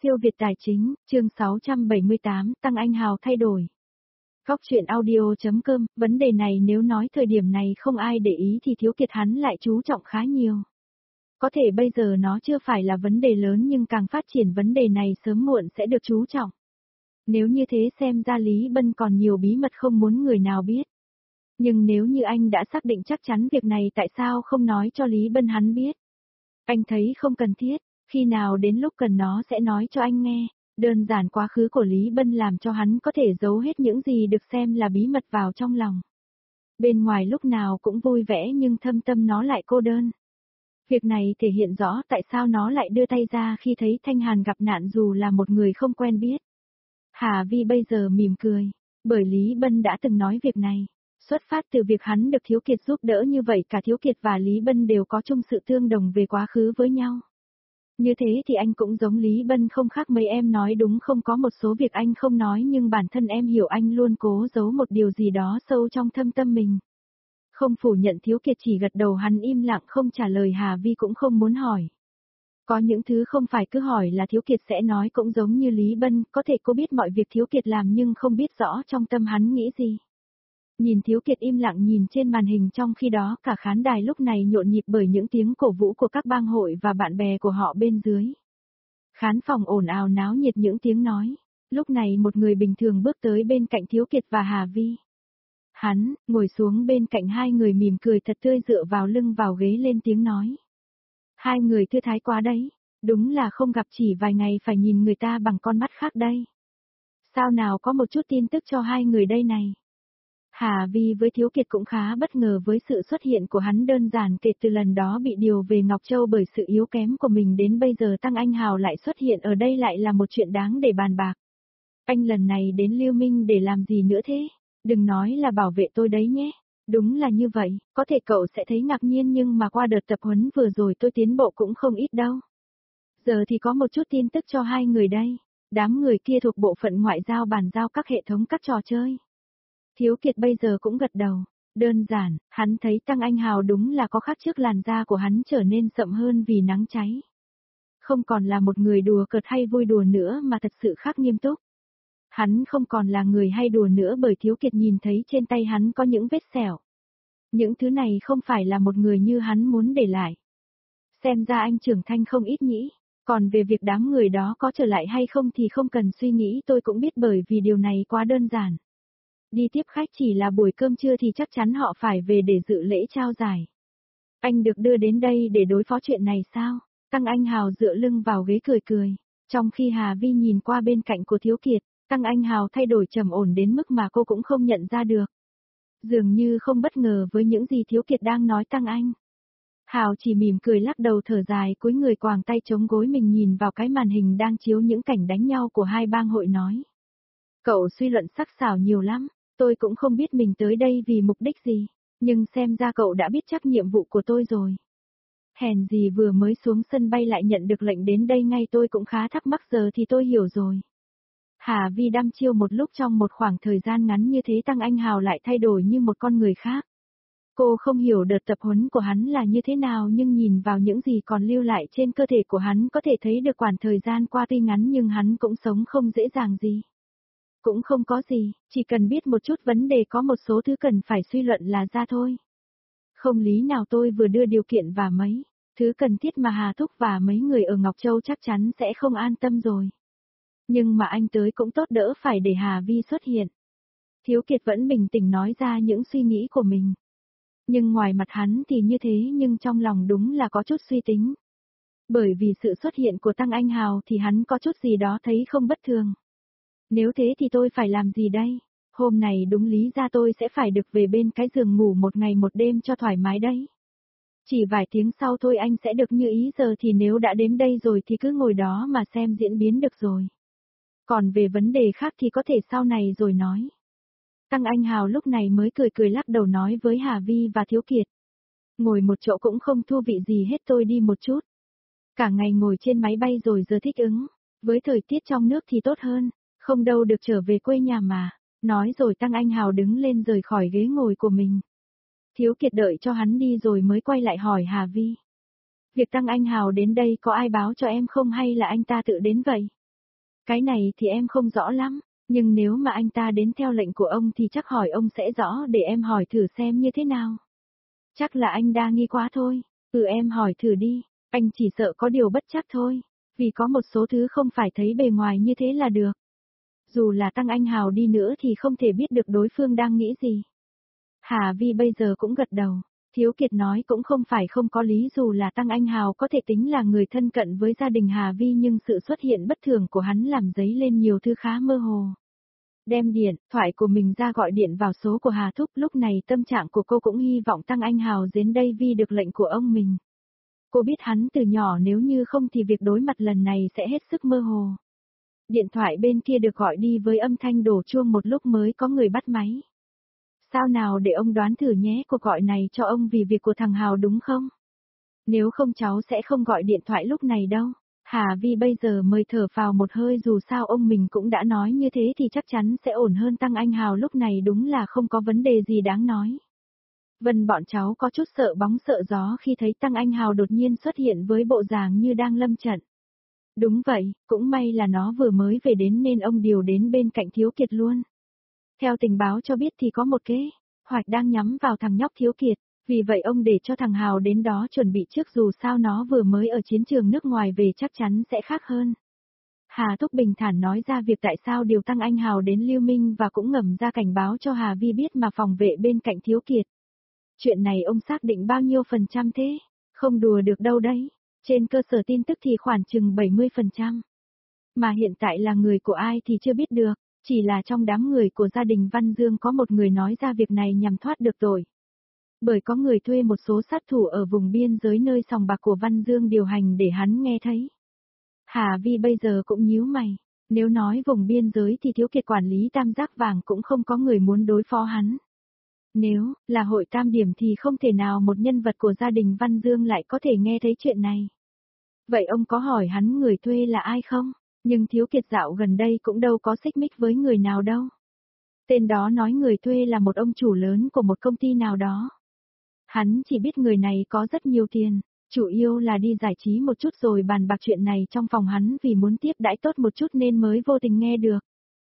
Siêu Việt Tài Chính, chương 678, Tăng Anh Hào thay đổi. Góc truyện audio.com, vấn đề này nếu nói thời điểm này không ai để ý thì Thiếu Kiệt hắn lại chú trọng khá nhiều. Có thể bây giờ nó chưa phải là vấn đề lớn nhưng càng phát triển vấn đề này sớm muộn sẽ được chú trọng. Nếu như thế xem ra Lý Bân còn nhiều bí mật không muốn người nào biết. Nhưng nếu như anh đã xác định chắc chắn việc này tại sao không nói cho Lý Bân hắn biết? Anh thấy không cần thiết. Khi nào đến lúc cần nó sẽ nói cho anh nghe, đơn giản quá khứ của Lý Bân làm cho hắn có thể giấu hết những gì được xem là bí mật vào trong lòng. Bên ngoài lúc nào cũng vui vẻ nhưng thâm tâm nó lại cô đơn. Việc này thể hiện rõ tại sao nó lại đưa tay ra khi thấy Thanh Hàn gặp nạn dù là một người không quen biết. Hà Vi bây giờ mỉm cười, bởi Lý Bân đã từng nói việc này. Xuất phát từ việc hắn được Thiếu Kiệt giúp đỡ như vậy cả Thiếu Kiệt và Lý Bân đều có chung sự tương đồng về quá khứ với nhau. Như thế thì anh cũng giống Lý Bân không khác mấy em nói đúng không có một số việc anh không nói nhưng bản thân em hiểu anh luôn cố giấu một điều gì đó sâu trong thâm tâm mình. Không phủ nhận Thiếu Kiệt chỉ gật đầu hắn im lặng không trả lời Hà Vi cũng không muốn hỏi. Có những thứ không phải cứ hỏi là Thiếu Kiệt sẽ nói cũng giống như Lý Bân, có thể cô biết mọi việc Thiếu Kiệt làm nhưng không biết rõ trong tâm hắn nghĩ gì. Nhìn Thiếu Kiệt im lặng nhìn trên màn hình trong khi đó cả khán đài lúc này nhộn nhịp bởi những tiếng cổ vũ của các bang hội và bạn bè của họ bên dưới. Khán phòng ồn ào náo nhiệt những tiếng nói. Lúc này một người bình thường bước tới bên cạnh Thiếu Kiệt và Hà Vi. Hắn, ngồi xuống bên cạnh hai người mỉm cười thật tươi dựa vào lưng vào ghế lên tiếng nói. Hai người thư thái quá đấy, đúng là không gặp chỉ vài ngày phải nhìn người ta bằng con mắt khác đây. Sao nào có một chút tin tức cho hai người đây này. Hà Vi với Thiếu Kiệt cũng khá bất ngờ với sự xuất hiện của hắn đơn giản kể từ lần đó bị điều về Ngọc Châu bởi sự yếu kém của mình đến bây giờ Tăng Anh Hào lại xuất hiện ở đây lại là một chuyện đáng để bàn bạc. Anh lần này đến Lưu Minh để làm gì nữa thế? Đừng nói là bảo vệ tôi đấy nhé. Đúng là như vậy, có thể cậu sẽ thấy ngạc nhiên nhưng mà qua đợt tập huấn vừa rồi tôi tiến bộ cũng không ít đâu. Giờ thì có một chút tin tức cho hai người đây. Đám người kia thuộc bộ phận ngoại giao bàn giao các hệ thống các trò chơi. Thiếu Kiệt bây giờ cũng gật đầu, đơn giản, hắn thấy Tăng Anh Hào đúng là có khác trước làn da của hắn trở nên sậm hơn vì nắng cháy. Không còn là một người đùa cợt hay vui đùa nữa mà thật sự khác nghiêm túc. Hắn không còn là người hay đùa nữa bởi Thiếu Kiệt nhìn thấy trên tay hắn có những vết sẹo. Những thứ này không phải là một người như hắn muốn để lại. Xem ra anh trưởng thành không ít nhỉ, còn về việc đám người đó có trở lại hay không thì không cần suy nghĩ tôi cũng biết bởi vì điều này quá đơn giản. Đi tiếp khách chỉ là buổi cơm trưa thì chắc chắn họ phải về để dự lễ trao giải. Anh được đưa đến đây để đối phó chuyện này sao? Tăng Anh Hào dựa lưng vào ghế cười cười. Trong khi Hà Vi nhìn qua bên cạnh của Thiếu Kiệt, Tăng Anh Hào thay đổi trầm ổn đến mức mà cô cũng không nhận ra được. Dường như không bất ngờ với những gì Thiếu Kiệt đang nói Tăng Anh. Hào chỉ mỉm cười lắc đầu thở dài cúi người quàng tay chống gối mình nhìn vào cái màn hình đang chiếu những cảnh đánh nhau của hai bang hội nói. Cậu suy luận sắc sảo nhiều lắm. Tôi cũng không biết mình tới đây vì mục đích gì, nhưng xem ra cậu đã biết chắc nhiệm vụ của tôi rồi. Hèn gì vừa mới xuống sân bay lại nhận được lệnh đến đây ngay tôi cũng khá thắc mắc giờ thì tôi hiểu rồi. Hà Vi đăm chiêu một lúc trong một khoảng thời gian ngắn như thế Tăng Anh Hào lại thay đổi như một con người khác. Cô không hiểu đợt tập huấn của hắn là như thế nào nhưng nhìn vào những gì còn lưu lại trên cơ thể của hắn có thể thấy được khoảng thời gian qua tuy ngắn nhưng hắn cũng sống không dễ dàng gì. Cũng không có gì, chỉ cần biết một chút vấn đề có một số thứ cần phải suy luận là ra thôi. Không lý nào tôi vừa đưa điều kiện và mấy thứ cần thiết mà Hà Thúc và mấy người ở Ngọc Châu chắc chắn sẽ không an tâm rồi. Nhưng mà anh tới cũng tốt đỡ phải để Hà Vi xuất hiện. Thiếu Kiệt vẫn bình tĩnh nói ra những suy nghĩ của mình. Nhưng ngoài mặt hắn thì như thế nhưng trong lòng đúng là có chút suy tính. Bởi vì sự xuất hiện của Tăng Anh Hào thì hắn có chút gì đó thấy không bất thường. Nếu thế thì tôi phải làm gì đây? Hôm này đúng lý ra tôi sẽ phải được về bên cái giường ngủ một ngày một đêm cho thoải mái đấy. Chỉ vài tiếng sau thôi anh sẽ được như ý giờ thì nếu đã đến đây rồi thì cứ ngồi đó mà xem diễn biến được rồi. Còn về vấn đề khác thì có thể sau này rồi nói. Tăng Anh Hào lúc này mới cười cười lắc đầu nói với Hà Vi và Thiếu Kiệt. Ngồi một chỗ cũng không thú vị gì hết tôi đi một chút. Cả ngày ngồi trên máy bay rồi giờ thích ứng. Với thời tiết trong nước thì tốt hơn. Không đâu được trở về quê nhà mà, nói rồi Tăng Anh Hào đứng lên rời khỏi ghế ngồi của mình. Thiếu Kiệt đợi cho hắn đi rồi mới quay lại hỏi Hà Vi. Việc Tăng Anh Hào đến đây có ai báo cho em không hay là anh ta tự đến vậy? Cái này thì em không rõ lắm, nhưng nếu mà anh ta đến theo lệnh của ông thì chắc hỏi ông sẽ rõ, để em hỏi thử xem như thế nào. Chắc là anh đa nghi quá thôi, em hỏi thử đi, anh chỉ sợ có điều bất chắc thôi, vì có một số thứ không phải thấy bề ngoài như thế là được. Dù là Tăng Anh Hào đi nữa thì không thể biết được đối phương đang nghĩ gì. Hà Vi bây giờ cũng gật đầu, Thiếu Kiệt nói cũng không phải không có lý, dù là Tăng Anh Hào có thể tính là người thân cận với gia đình Hà Vi nhưng sự xuất hiện bất thường của hắn làm dấy lên nhiều thứ khá mơ hồ. Đem điện thoại của mình ra gọi điện vào số của Hà Thúc, lúc này tâm trạng của cô cũng hy vọng Tăng Anh Hào đến đây vì được lệnh của ông mình. Cô biết hắn từ nhỏ, nếu như không thì việc đối mặt lần này sẽ hết sức mơ hồ. Điện thoại bên kia được gọi đi với âm thanh đổ chuông một lúc mới có người bắt máy. Sao nào, để ông đoán thử nhé, cuộc gọi này cho ông vì việc của thằng Hào đúng không? Nếu không cháu sẽ không gọi điện thoại lúc này đâu. Hà Vi bây giờ mới thở phào một hơi, dù sao ông mình cũng đã nói như thế thì chắc chắn sẽ ổn hơn. Tăng Anh Hào lúc này đúng là không có vấn đề gì đáng nói. Vân bọn cháu có chút sợ bóng sợ gió khi thấy Tăng Anh Hào đột nhiên xuất hiện với bộ dạng như đang lâm trận. Đúng vậy, cũng may là nó vừa mới về đến nên ông điều đến bên cạnh Thiếu Kiệt luôn. Theo tình báo cho biết thì có một kế hoạch đang nhắm vào thằng nhóc Thiếu Kiệt, vì vậy ông để cho thằng Hào đến đó chuẩn bị trước, dù sao nó vừa mới ở chiến trường nước ngoài về chắc chắn sẽ khác hơn. Hà Thúc bình thản nói ra việc tại sao điều Tăng Anh Hào đến Lưu Minh và cũng ngầm ra cảnh báo cho Hà Vi biết mà phòng vệ bên cạnh Thiếu Kiệt. Chuyện này ông xác định bao nhiêu phần trăm thế? Không đùa được đâu đấy. Trên cơ sở tin tức thì khoảng chừng 70%. Mà hiện tại là người của ai thì chưa biết được, chỉ là trong đám người của gia đình Văn Dương có một người nói ra việc này nhằm thoát được tội. Bởi có người thuê một số sát thủ ở vùng biên giới nơi sòng bạc của Văn Dương điều hành để hắn nghe thấy. Hà Vi bây giờ cũng nhíu mày, nếu nói vùng biên giới thì Thiếu Kiệt quản lý Tam Giác Vàng cũng không có người muốn đối phó hắn. Nếu là hội Tam Điểm thì không thể nào một nhân vật của gia đình Văn Dương lại có thể nghe thấy chuyện này. Vậy ông có hỏi hắn người thuê là ai không? Nhưng Thiếu Kiệt dạo gần đây cũng đâu có xích mích với người nào đâu. Tên đó nói người thuê là một ông chủ lớn của một công ty nào đó. Hắn chỉ biết người này có rất nhiều tiền, chủ yếu là đi giải trí một chút rồi bàn bạc chuyện này trong phòng hắn, vì muốn tiếp đãi tốt một chút nên mới vô tình nghe được.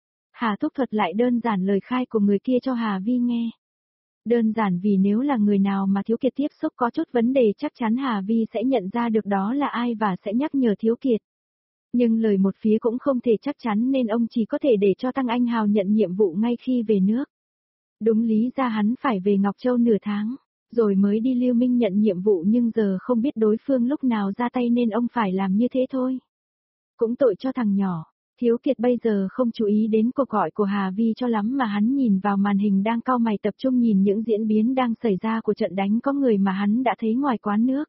Hà Thúc thuật lại đơn giản lời khai của người kia cho Hà Vi nghe. Đơn giản vì nếu là người nào mà Thiếu Kiệt tiếp xúc có chút vấn đề chắc chắn Hà Vi sẽ nhận ra được đó là ai và sẽ nhắc nhở Thiếu Kiệt. Nhưng lời một phía cũng không thể chắc chắn nên ông chỉ có thể để cho Tăng Anh Hào nhận nhiệm vụ ngay khi về nước. Đúng lý ra hắn phải về Ngọc Châu nửa tháng, rồi mới đi Lưu Minh nhận nhiệm vụ, nhưng giờ không biết đối phương lúc nào ra tay nên ông phải làm như thế thôi. Cũng tội cho thằng nhỏ. Thiếu Kiệt bây giờ không chú ý đến cuộc gọi của Hà Vi cho lắm mà hắn nhìn vào màn hình đang cau mày tập trung nhìn những diễn biến đang xảy ra của trận đánh có người mà hắn đã thấy ngoài quán nước.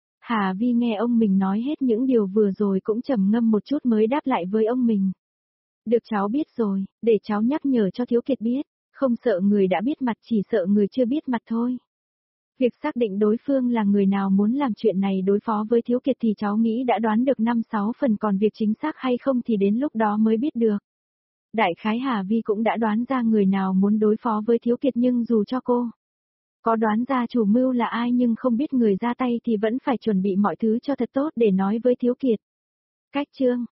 Hà Vi nghe ông mình nói hết những điều vừa rồi cũng trầm ngâm một chút mới đáp lại với ông mình. Được, cháu biết rồi, để cháu nhắc nhở cho Thiếu Kiệt biết, không sợ người đã biết mặt, chỉ sợ người chưa biết mặt thôi. Việc xác định đối phương là người nào muốn làm chuyện này đối phó với Thiếu Kiệt thì cháu nghĩ đã đoán được 5-6 phần, còn việc chính xác hay không thì đến lúc đó mới biết được. Đại khái Hà Vi cũng đã đoán ra người nào muốn đối phó với Thiếu Kiệt, nhưng dù cho cô có đoán ra chủ mưu là ai nhưng không biết người ra tay thì vẫn phải chuẩn bị mọi thứ cho thật tốt để nói với Thiếu Kiệt. Cách chương